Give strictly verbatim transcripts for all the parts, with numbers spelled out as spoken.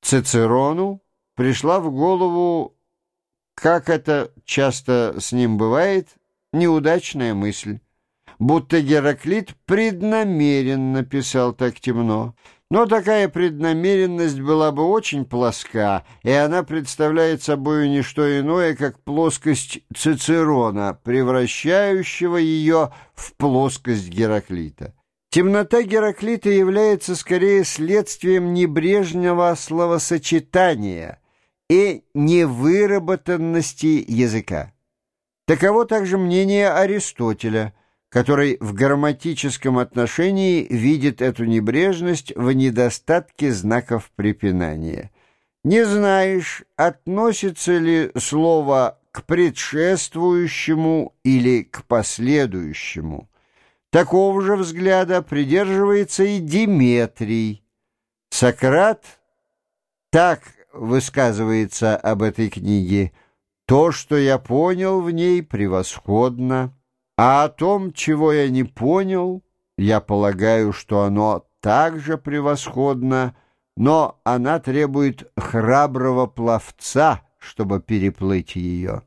Цицерону пришла в голову, как это часто с ним бывает, неудачная мысль, будто Гераклит преднамеренно писал так темно. Но такая преднамеренность была бы очень плоска, и она представляет собой не что иное, как плоскость Цицерона, превращающего ее в плоскость Гераклита. Темнота Гераклита является скорее следствием небрежного словосочетания и невыработанности языка. Таково также мнение Аристотеля, который в грамматическом отношении видит эту небрежность в недостатке знаков препинания. Не знаешь, относится ли слово к предшествующему или к последующему. Такого же взгляда придерживается и Диметрий. Сократ так высказывается об этой книге: «То, что я понял в ней, превосходно, а о том, чего я не понял, я полагаю, что оно также превосходно, но она требует храброго пловца, чтобы переплыть ее».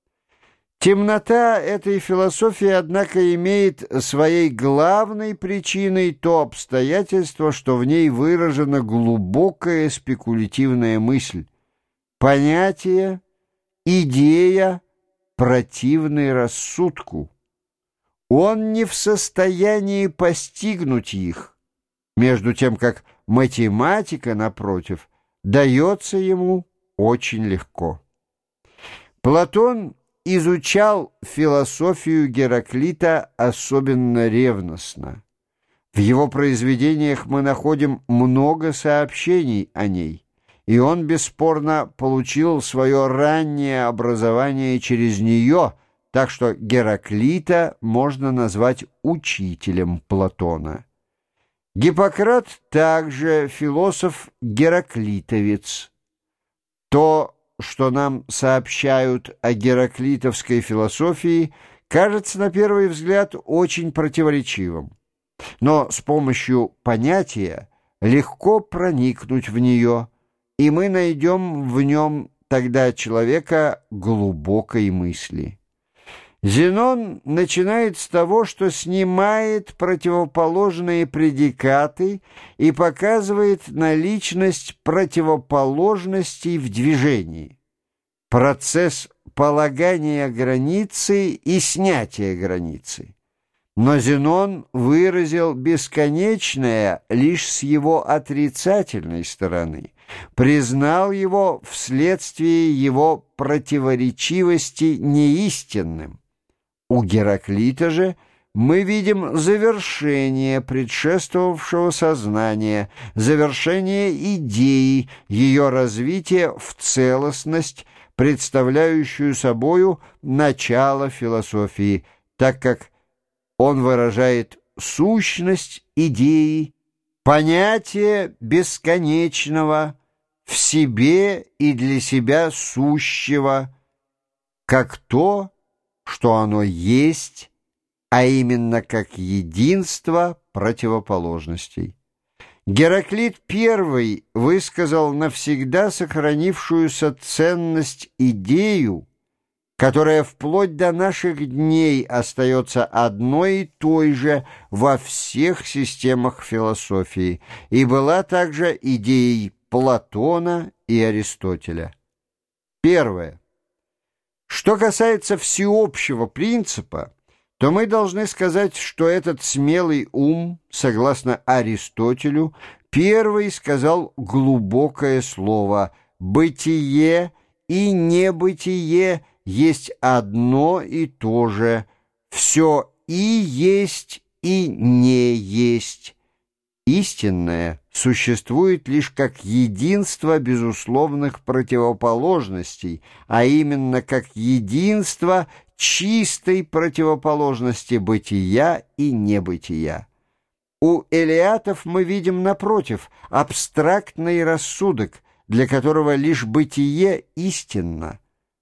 Темнота этой философии, однако, имеет своей главной причиной то обстоятельство, что в ней выражена глубокая спекулятивная мысль, понятие, идея, противной рассудку. Он не в состоянии постигнуть их, между тем как математика, напротив, дается ему очень легко. Платон изучал философию Гераклита особенно ревностно. В его произведениях мы находим много сообщений о ней, и он бесспорно получил свое раннее образование через нее, так что Гераклита можно назвать учителем Платона. Гиппократ также философ-гераклитовец. То, что нам сообщают о гераклитовской философии, кажется на первый взгляд очень противоречивым. Но с помощью понятия легко проникнуть в нее, и мы найдем в нем тогда человека глубокой мысли. Зенон начинает с того, что снимает противоположные предикаты и показывает наличность противоположностей в движении. Процесс полагания границы и снятия границы. Но Зенон выразил бесконечное лишь с его отрицательной стороны, признал его вследствие его противоречивости неистинным. У Гераклита же мы видим завершение предшествовавшего сознания, завершение идеи, ее развитие в целостность, представляющую собою начало философии, так как он выражает сущность идеи, понятие бесконечного, в себе и для себя сущего, как то, что оно есть, а именно как единство противоположностей. Гераклит первый высказал навсегда сохранившуюся ценность идею, которая вплоть до наших дней остается одной и той же во всех системах философии, и была также идеей Платона и Аристотеля. Первое. Что касается всеобщего принципа, то мы должны сказать, что этот смелый ум, согласно Аристотелю, первый сказал глубокое слово: «Бытие и небытие есть одно и то же, все и есть, и не есть». Истинное существует лишь как единство безусловных противоположностей, а именно как единство чистой противоположности бытия и небытия. У элеатов мы видим, напротив, абстрактный рассудок, для которого лишь бытие истинно.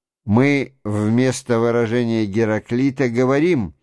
Мы вместо выражения Гераклита говорим: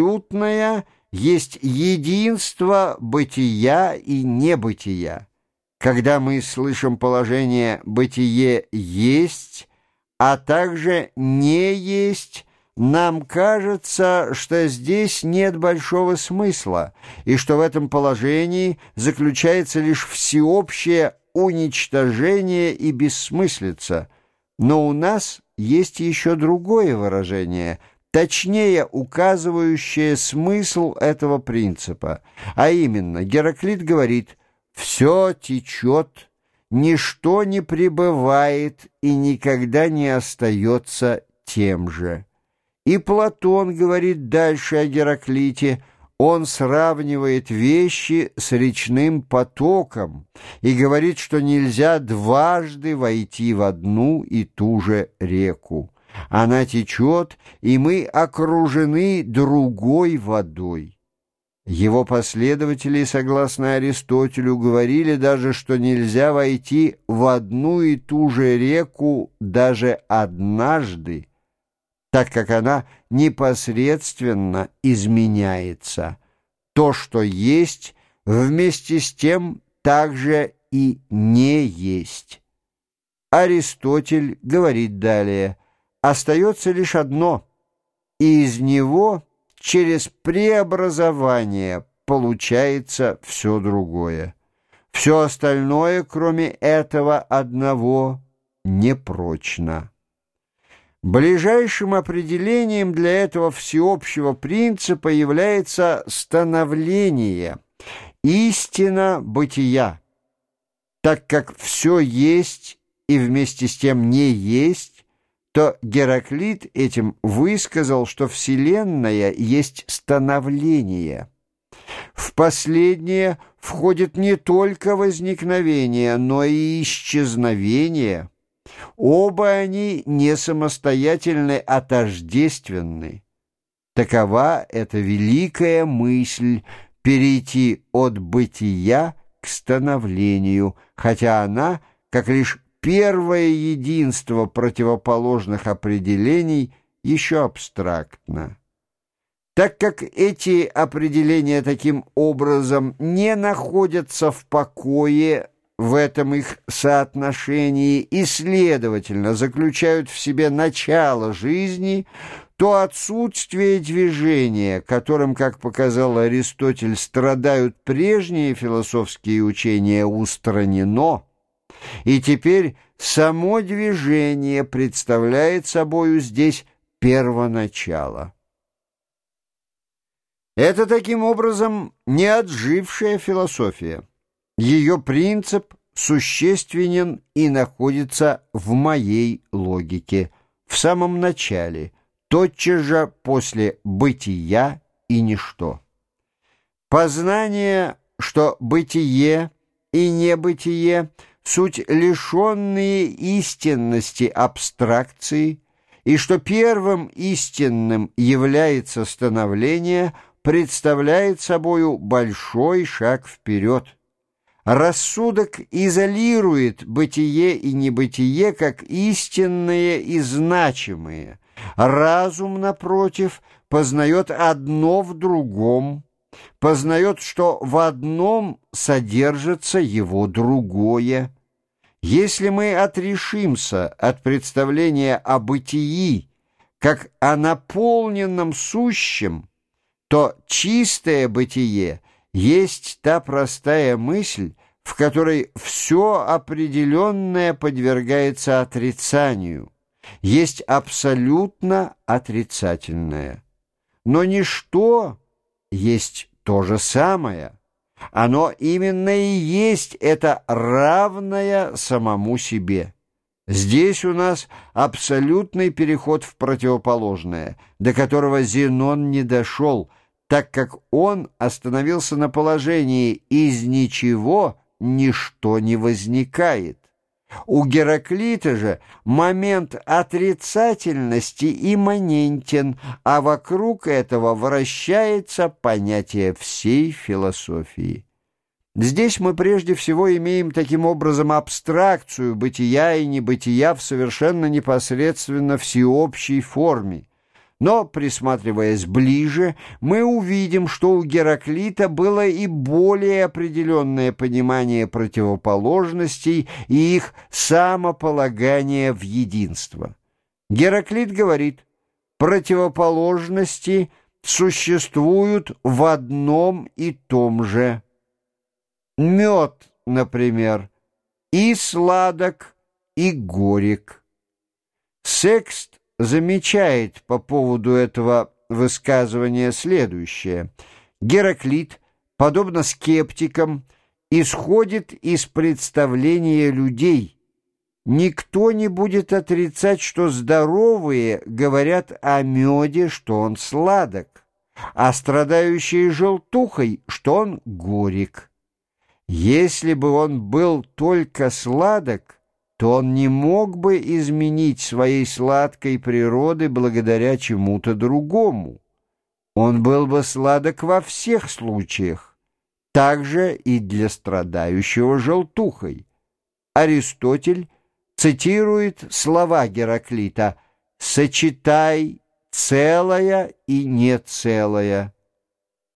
абсолютное есть единство бытия и небытия. когда мы слышим положение «бытие есть», а также «не есть», нам кажется, что здесь нет большого смысла, и что в этом положении заключается лишь всеобщее уничтожение и бессмыслица. Но у нас есть еще другое выражение, точнее указывающее смысл этого принципа, а именно Гераклит говорит: «Все течет, ничто не пребывает и никогда не остается тем же». И Платон говорит дальше о Гераклите. Он сравнивает вещи с речным потоком и говорит, что нельзя дважды войти в одну и ту же реку. Она течет, и мы окружены другой водой. Его последователи, согласно Аристотелю, говорили даже, что нельзя войти в одну и ту же реку даже однажды, так как она непосредственно изменяется. То, что есть, вместе с тем также и не есть. Аристотель говорит далее: остается лишь одно, и из него через преобразование получается все другое. Все остальное, кроме этого одного, непрочно. Ближайшим определением для этого всеобщего принципа является становление, истина бытия. Так как все есть и вместе с тем не есть, то Гераклит этим высказал, что Вселенная есть становление. В последнее входит не только возникновение, но и исчезновение. Оба они не самостоятельны, а тождественны. Такова эта великая мысль — перейти от бытия к становлению, хотя она, как лишь первое единство противоположных определений, еще абстрактна. Так как эти определения таким образом не находятся в покое в этом их соотношении и, следовательно, заключают в себе начало жизни, то отсутствие движения, которым, как показал Аристотель, страдают прежние философские учения, устранено, и теперь само движение представляет собою здесь первоначало. Это, таким образом, не отжившая философия. Ее принцип существенен и находится в моей логике, в самом начале, тотчас же после бытия и ничто. Познание, что бытие и небытие — суть лишенные истинности абстракции, и что первым истинным является становление, представляет собою большой шаг вперед. Рассудок изолирует бытие и небытие как истинные и значимые. Разум, напротив, познает одно в другом, познает, что в одном содержится его другое. Если мы отрешимся от представления о бытии как о наполненном сущем, то чистое бытие есть та простая мысль, в которой все определенное подвергается отрицанию, есть абсолютно отрицательное. Но ничто есть то же самое. Оно именно и есть это равное самому себе. Здесь у нас абсолютный переход в противоположное, до которого Зенон не дошел, так как он остановился на положении «из ничего ничто не возникает». У Гераклита же момент отрицательности имманентен, а вокруг этого вращается понятие всей философии. Здесь мы прежде всего имеем таким образом абстракцию бытия и небытия в совершенно непосредственно всеобщей форме. Но, присматриваясь ближе, мы увидим, что у Гераклита было и более определенное понимание противоположностей и их самополагание в единство. Гераклит говорит: противоположности существуют в одном и том же. Мед, например, и сладок, и горек. Секст замечает по поводу этого высказывания следующее: Гераклит, подобно скептикам, исходит из представления людей. Никто не будет отрицать, что здоровые говорят о меде, что он сладок, а страдающие желтухой, что он горек. Если бы он был только сладок, то он не мог бы изменить своей сладкой природы благодаря чему-то другому. Он был бы сладок во всех случаях, также и для страдающего желтухой. Аристотель цитирует слова Гераклита: «Сочетай целое и нецелое».